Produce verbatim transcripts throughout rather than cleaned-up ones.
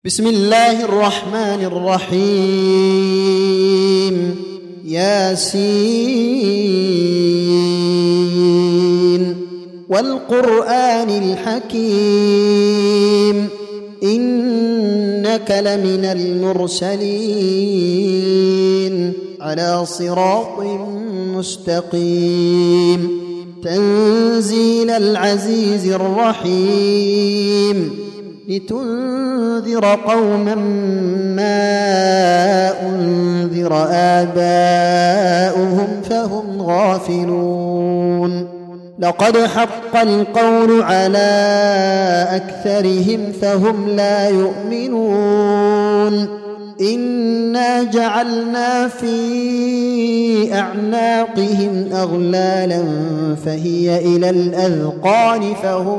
بسم الله الرحمن الرحيم. ياسين والقرآن الحكيم إنك لمن المرسلين على صراط مستقيم تنزيل العزيز الرحيم لتنذر قوما ما أنذر آباؤهم فهم غافلون. لقد حق القول على أكثرهم فهم لا يؤمنون. إنا جعلنا في أعناقهم أغلالا فهي إلى الأذقان فهم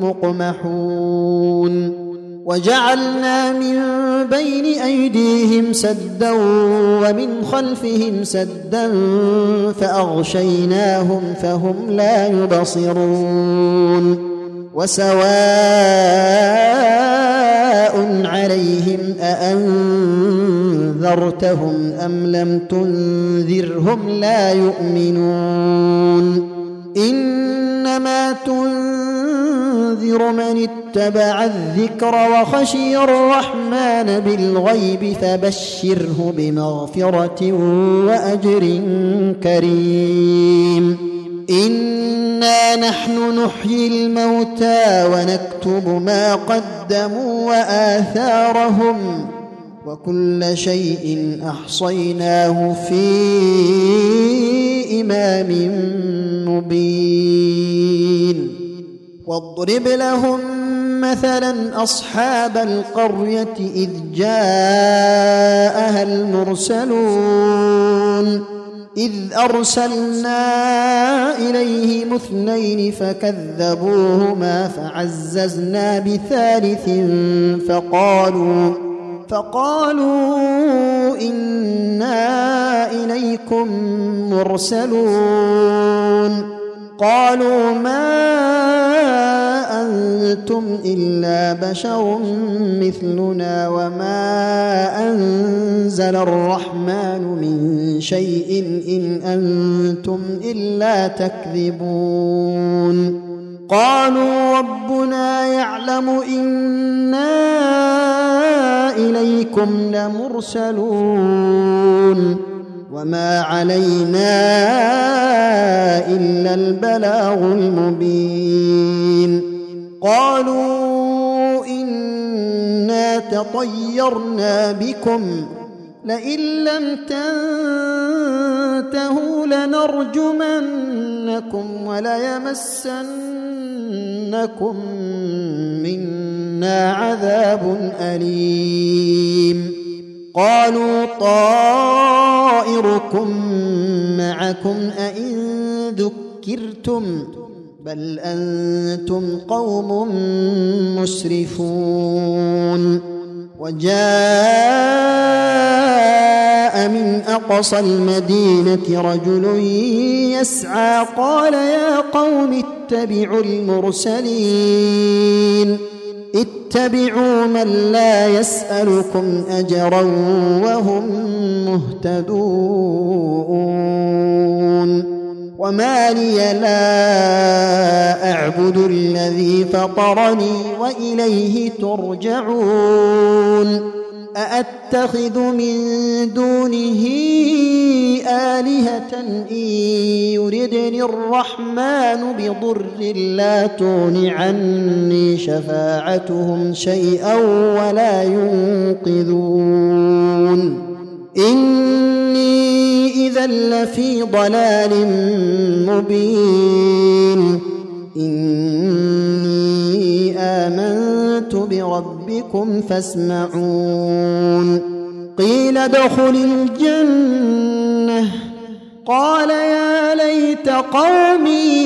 مقمحون. وجعلنا من بين أيديهم سدا ومن خلفهم سدا فأغشيناهم فهم لا يبصرون. وسواء عليهم أأنذرتهم أم لم تنذرهم لا يؤمنون. إنما تنذر من اتبع الذكر وخشي الرحمن بالغيب فبشره بمغفرة وأجر كريم. إنا نحن نحيي الموتى ونكتب ما قدموا وآثارهم وكل شيء أحصيناه في إمام مبين. واضرب لهم مثلا أصحاب القرية إذ جاءها المرسلون إذ أرسلنا إليهم اثنين فكذبوهما فعززنا بثالث فقالوا فقالوا إنا إليكم مرسلون. قالوا ما أنتم إلا بشر مثلنا وما أنزل الرحمن من شيء إن أنتم إلا تكذبون. قالوا ربنا يعلم إنا إليكم لمرسلون وما علينا إلا البلاغ المبين. قالوا إنا تطيرنا بكم لئن لم تنتهوا لنرجمنكم وليمسنكم منا عذاب أليم. قالوا طائركم معكم أئن ذكرتم بل أنتم قوم مسرفون. وجاء من أقصى المدينة رجل يسعى قال يا قوم اتبعوا المرسلين اتبعوا من لا يسألكم أجرا وهم مهتدون. وما لي لا أعبد الذي فطرني وإليه ترجعون. أأتخذ من دونه آلهة إن يردني الرحمن بضر لا تغن عني شفاعتهم شيئا ولا ينقذون. إني إذا لفي ضلال مبين. إني آمنت بربكم فاسمعون. قيل ادخل الجنة قال يا ليت قومي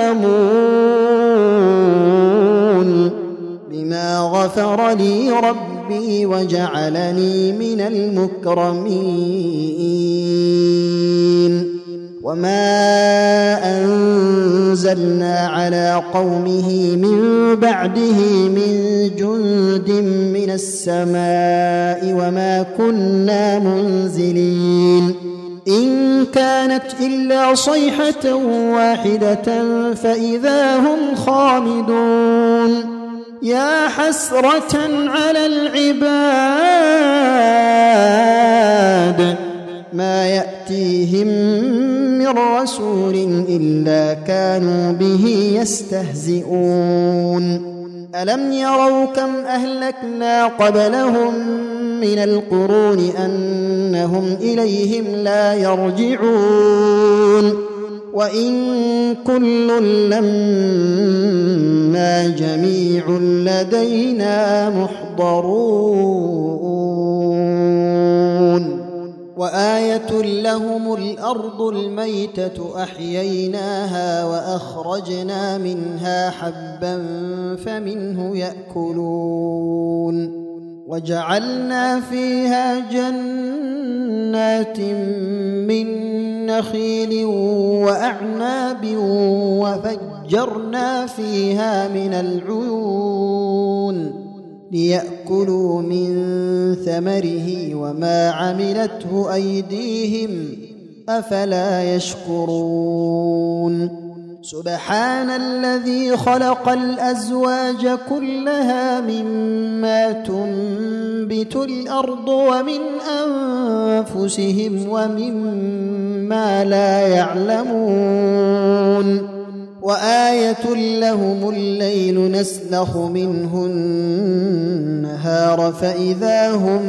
يعلمون بما غفر لي ربي وجعلني من المكرمين. وما أنزلنا على قومه من بعده من جند جند من السماء وما كنا منزلين إن كانت إلا صيحة واحدة فإذا هم خامدون يا حسرة على العباد ما يأتيهم من رسول إلا كانوا به يستهزئون ألم يروا كم أهلكنا قبلهم من القرون أنهم إليهم لا يرجعون وإن كل لما جميع لدينا محضرون وآية لهم الأرض الميتة أحييناها وأخرجنا منها حبا فمنه يأكلون وجعلنا فيها جنات من نخيل وأعناب وفجرنا فيها من العيون ليأكلوا من ثمره وما عملته أيديهم أفلا يشكرون سبحان الذي خلق الأزواج كلها مما تنبت الأرض ومن أنفسهم ومما لا يعلمون وآية لهم الليل نسلخ منه النهار فإذا هم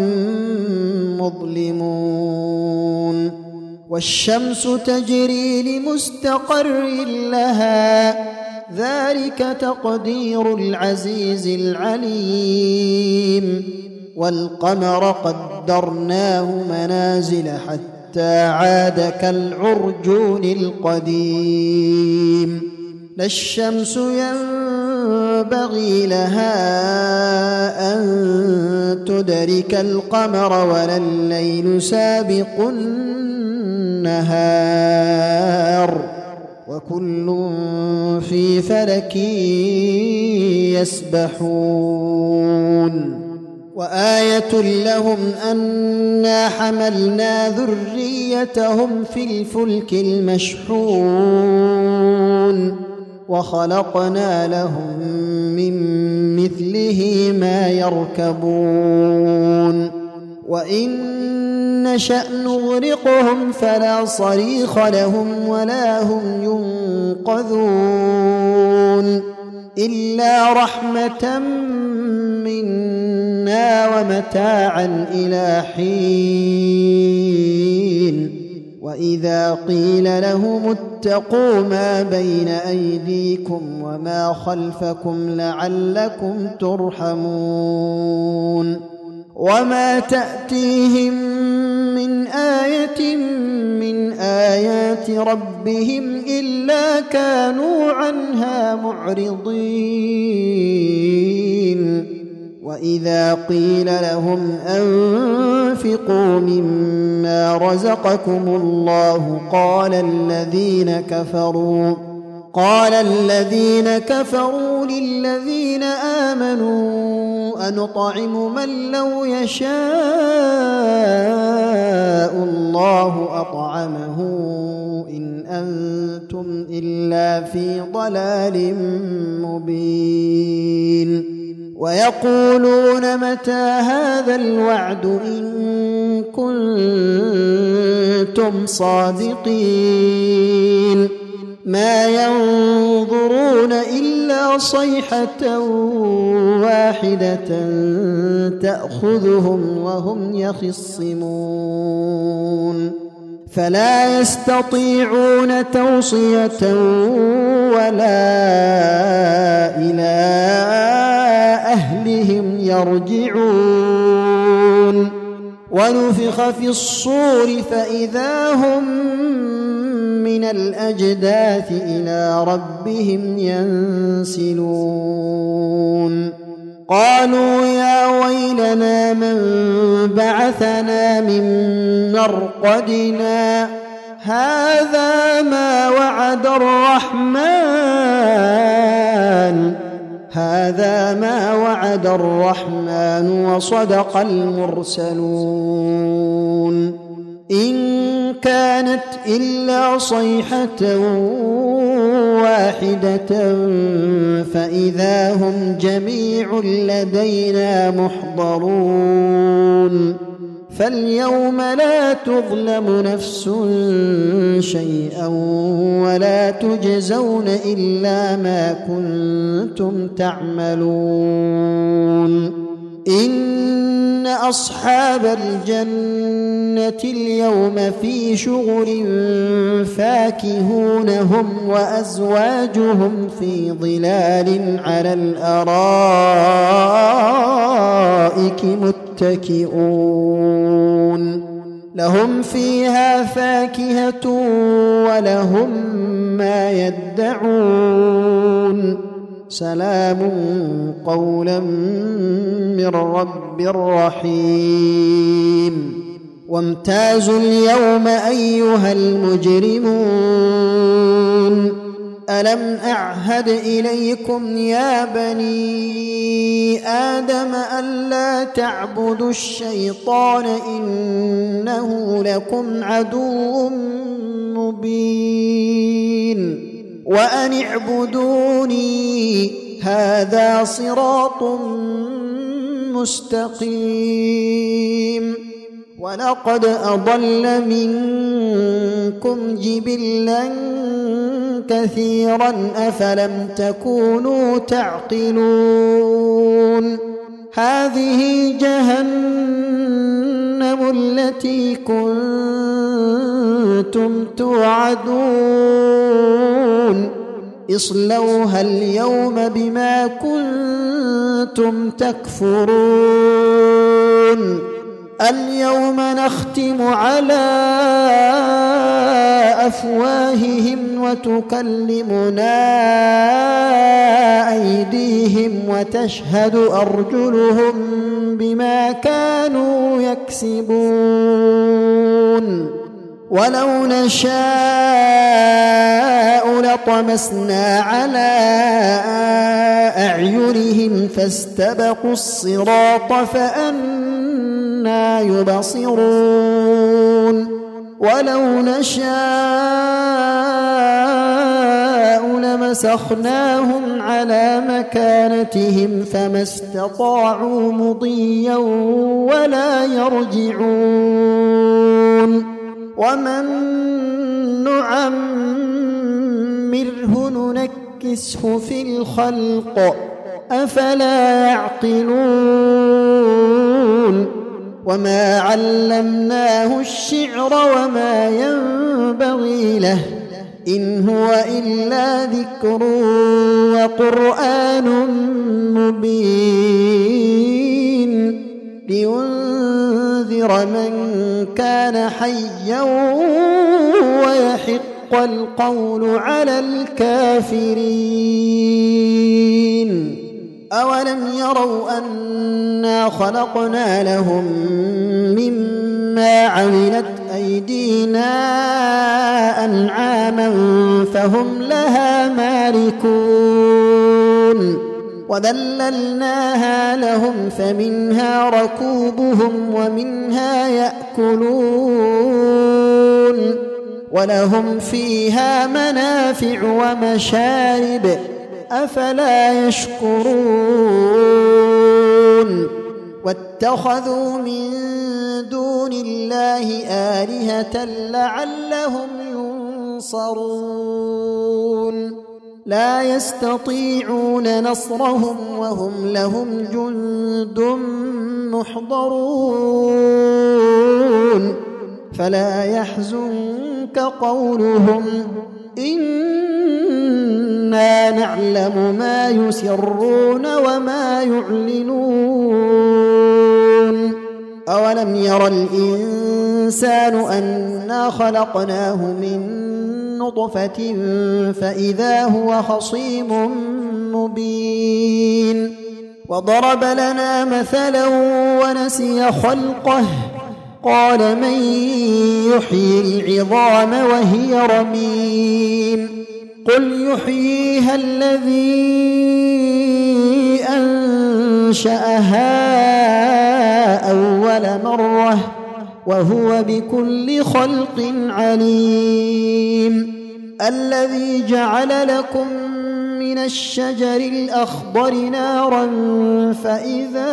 مظلمون والشمس تجري لمستقر لها ذلك تقدير العزيز العليم والقمر قدرناه منازل حتى عاد كالعرجون القديم لا الشمس ينبغي لها أن تدرك القمر ولا الليل سابق النهار وكل في فلك يسبحون وآية لهم أنا حملنا ذريتهم في الفلك المشحون وخلقنا لهم من مثله ما يركبون وإن نشأ نغرقهم فلا صريخ لهم ولا هم ينقذون إلا رحمة منا ومتاعا إلى حين وإذا قيل لهم اتقوا ما بين أيديكم وما خلفكم لعلكم ترحمون وما تأتيهم من آية من آيات ربهم إلا كانوا عنها معرضين وإذا قيل لهم أنفقوا مما رزقكم الله قال الذين كفروا قال الذين كفروا للذين آمنوا أنطعم من لو يشاء الله أطعمه إن أنتم إلا في ضلال مبين ويقولون متى هذا الوعد إن كنتم صادقين ما ينظرون إلا صيحة واحدة تأخذهم وهم يخصمون فلا يستطيعون توصية ولا إلى أهلهم يرجعون ونفخ في الصور فإذا هم من الأجداث إلى ربهم ينسلون قالوا يا ويلنا من بعثنا من مرقدنا هذا ما وعد الرحمن هذا ما وعد الرحمن وصدق المرسلون إن كانت إلا صيحة واحدة فإذا هم جميع لدينا محضرون فاليوم لا تظلم نفس شيئا ولا تجزون إلا ما كنتم تعملون إن أصحاب الجنة اليوم في شغل فاكهون هم وأزواجهم في ظلال على الأرائك متكئون لهم فيها فاكهة ولهم ما يدعون سلام قولا من رب رحيم وامتازوا اليوم أيها المجرمون ألم أعهد إليكم يا بني آدم ألا تعبدوا الشيطان إنه لكم عدو مبين وأن اعبدوني هذا صراط مستقيم ولقد أضل منكم جبلا كثيرا أفلم تكونوا تعقلون هذه جهنم التي كنتم توعدون اصلوها اليوم بما كنتم تكفرون اليوم نختم على أفواههم وتكلمنا أيديهم وتشهد أرجلهم بما كانوا يكسبون ولو نشاء لطمسنا على أعينهم فاستبقوا الصراط فأنى يبصرون ولو نشاء لمسخناهم على مكانتهم فما استطاعوا مضيا ولا يرجعون ومن نعمره ننكسه في الخلق أفلا يعقلون وما علمناه الشعر وما ينبغي له إن هو إلا ذكر وقرآن مبين لينذر من كان حيا ويحق القول على الكافرين أولم يروا أنا خلقنا لهم مما عملت أيدينا أنعاما فهم لها مالكون وذللناها لهم فمنها ركوبهم ومنها يأكلون ولهم فيها منافع ومشارب أفلا يشكرون واتخذوا من دون الله آلهة لعلهم ينصرون لا يستطيعون نصرهم وهم لهم جند محضرون فلا يحزنك قولهم إنا نعلم ما يسرون وما يعلنون أولم ير الإنسان أنا خلقناه من نطفة فإذا هو خصيم مبين وضرب لنا مثلا ونسي خلقه قال من يحيي العظام وهي رميم قل يحييها الذي أنشأها أول مرة وهو بكل خلق عليم الذي جعل لكم من الشجر الأخضر نارا فإذا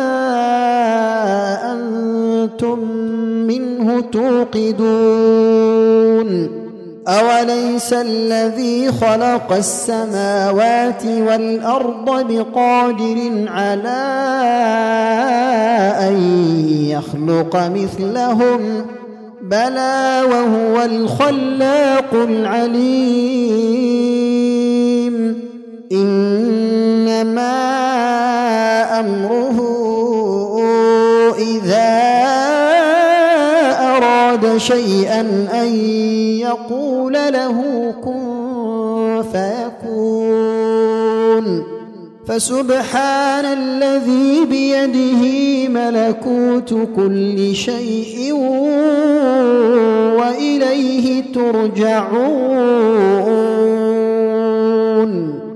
أنتم منه توقدون أوليس الذي خلق السماوات والأرض بقادر على أن يخلق مثلهم بلى وهو الخلاق العليم إنما أمره إذا أراد شيئا أن يقول له كن فيكون فسبحان الذي بيده ملكوت كل شيء وإليه ترجعون.